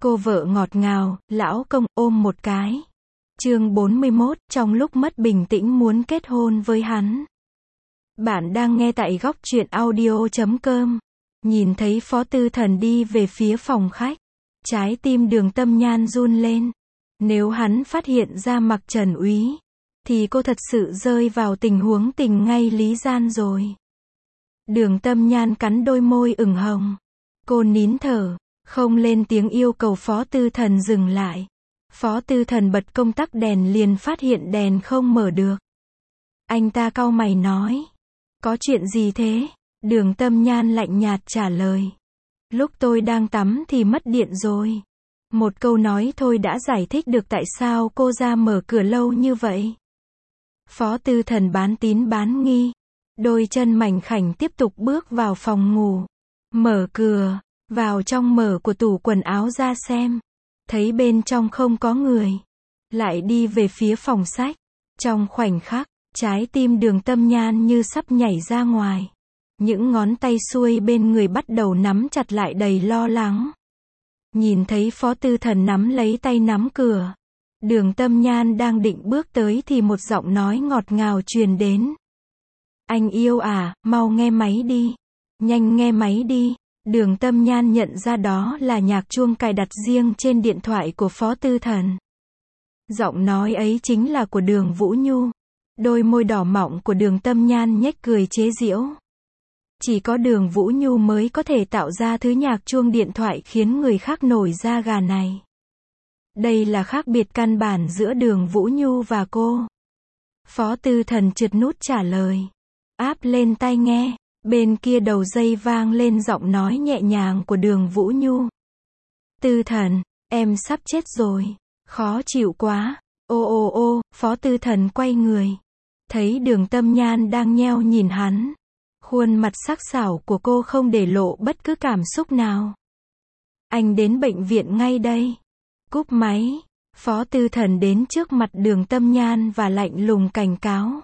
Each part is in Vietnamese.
Cô vợ ngọt ngào, lão công, ôm một cái. Chương 41, trong lúc mất bình tĩnh muốn kết hôn với hắn. Bạn đang nghe tại góc truyện audio.com. Nhìn thấy Phó Tư Thần đi về phía phòng khách. Trái tim Đường Tâm Nhan run lên. Nếu hắn phát hiện ra Mặc Trần Úy, thì cô thật sự rơi vào tình huống tình ngay lý gian rồi. Đường Tâm Nhan cắn đôi môi ửng hồng. Cô nín thở, không lên tiếng yêu cầu Phó Tư Thần dừng lại. Phó Tư Thần bật công tắc đèn liền phát hiện đèn không mở được. Anh ta cau mày nói. Có chuyện gì thế? Đường Tâm Nhan lạnh nhạt trả lời. Lúc tôi đang tắm thì mất điện rồi. Một câu nói thôi đã giải thích được tại sao cô ra mở cửa lâu như vậy. Phó Tư Thần bán tín bán nghi. Đôi chân mảnh khảnh tiếp tục bước vào phòng ngủ. Mở cửa, vào trong mở của tủ quần áo ra xem. Thấy bên trong không có người. Lại đi về phía phòng sách. Trong khoảnh khắc, trái tim Đường Tâm Nhan như sắp nhảy ra ngoài. Những ngón tay xuôi bên người bắt đầu nắm chặt lại đầy lo lắng. Nhìn thấy Phó Tư Thần nắm lấy tay nắm cửa. Đường Tâm Nhan đang định bước tới thì một giọng nói ngọt ngào truyền đến. Anh yêu à, mau nghe máy đi. Nhanh nghe máy đi. Đường Tâm Nhan nhận ra đó là nhạc chuông cài đặt riêng trên điện thoại của Phó Tư Thần. Giọng nói ấy chính là của Đường Vũ Nhu. Đôi môi đỏ mọng của Đường Tâm Nhan nhếch cười chế giễu. Chỉ có Đường Vũ Nhu mới có thể tạo ra thứ nhạc chuông điện thoại khiến người khác nổi da gà này. Đây là khác biệt căn bản giữa Đường Vũ Nhu và cô. Phó Tư Thần trượt nút trả lời. Áp lên tai nghe. Bên kia đầu dây vang lên giọng nói nhẹ nhàng của Đường Vũ Nhu. Tư Thần, em sắp chết rồi. Khó chịu quá. Ô ô ô, Phó Tư Thần quay người. Thấy Đường Tâm Nhan đang nheo nhìn hắn. Khuôn mặt sắc sảo của cô không để lộ bất cứ cảm xúc nào. Anh đến bệnh viện ngay đây. Cúp máy. Phó Tư Thần đến trước mặt Đường Tâm Nhan và lạnh lùng cảnh cáo.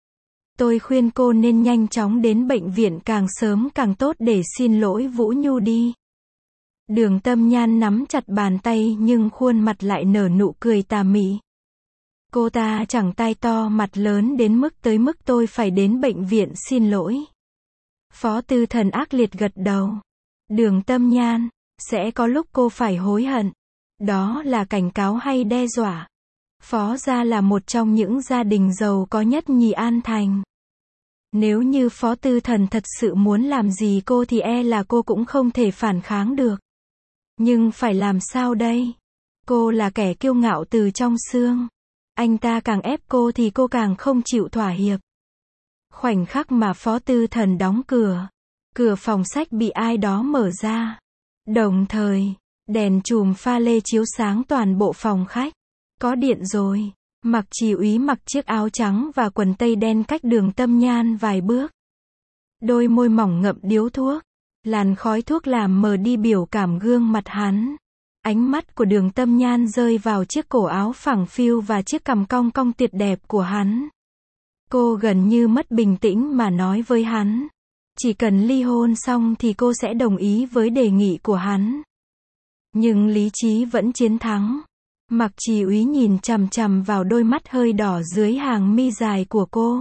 Tôi khuyên cô nên nhanh chóng đến bệnh viện càng sớm càng tốt để xin lỗi Vũ Nhu đi. Đường Tâm Nhan nắm chặt bàn tay nhưng khuôn mặt lại nở nụ cười tà mị. Cô ta chẳng tai to mặt lớn đến tới mức tôi phải đến bệnh viện xin lỗi. Phó Tư Thần ác liệt gật đầu. Đường Tâm Nhan, sẽ có lúc cô phải hối hận. Đó là cảnh cáo hay đe dọa. Phó gia là một trong những gia đình giàu có nhất nhì An Thành. Nếu như Phó Tư Thần thật sự muốn làm gì cô thì e là cô cũng không thể phản kháng được. Nhưng phải làm sao đây? Cô là kẻ kiêu ngạo từ trong xương. Anh ta càng ép cô thì cô càng không chịu thỏa hiệp. Khoảnh khắc mà Phó Tư Thần đóng cửa. Cửa phòng sách bị ai đó mở ra. Đồng thời, đèn chùm pha lê chiếu sáng toàn bộ phòng khách. Có điện rồi. Mặc Trì Úy mặc chiếc áo trắng và quần tây đen cách Đường Tâm Nhan vài bước. Đôi môi mỏng ngậm điếu thuốc. Làn khói thuốc làm mờ đi biểu cảm gương mặt hắn. Ánh mắt của Đường Tâm Nhan rơi vào chiếc cổ áo phẳng phiu và chiếc cằm cong cong tuyệt đẹp của hắn. Cô gần như mất bình tĩnh mà nói với hắn. Chỉ cần ly hôn xong thì cô sẽ đồng ý với đề nghị của hắn. Nhưng lý trí vẫn chiến thắng. Mặc Trì Úy nhìn chằm chằm vào đôi mắt hơi đỏ dưới hàng mi dài của cô.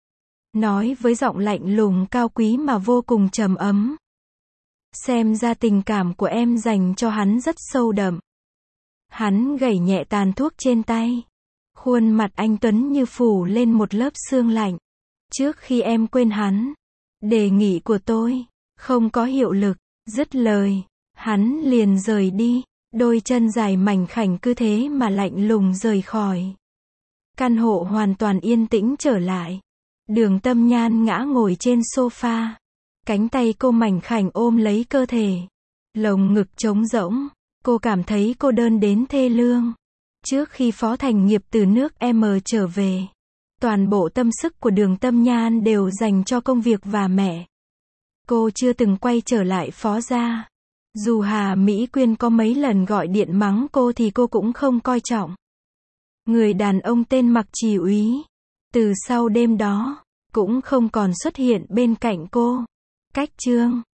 Nói với giọng lạnh lùng cao quý mà vô cùng trầm ấm. Xem ra tình cảm của em dành cho hắn rất sâu đậm. Hắn gẩy nhẹ tàn thuốc trên tay. Khuôn mặt anh tuấn như phủ lên một lớp sương lạnh. Trước khi em quên hắn, đề nghị của tôi không có hiệu lực. Dứt lời, hắn liền rời đi. Đôi chân dài mảnh khảnh cứ thế mà lạnh lùng rời khỏi. Căn hộ hoàn toàn yên tĩnh trở lại. Đường Tâm Nhan ngã ngồi trên sofa. Cánh tay cô mảnh khảnh ôm lấy cơ thể. Lồng ngực trống rỗng. Cô cảm thấy cô đơn đến thê lương. Trước khi Phó Thành Nghiệp từ nước M trở về, toàn bộ tâm sức của Đường Tâm Nhan đều dành cho công việc và mẹ. Cô chưa từng quay trở lại Phó gia. Dù Hà Mỹ Quyên có mấy lần gọi điện mắng cô thì cô cũng không coi trọng. Người đàn ông tên Mặc Trì Úy, từ sau đêm đó, cũng không còn xuất hiện bên cạnh cô. Cách chương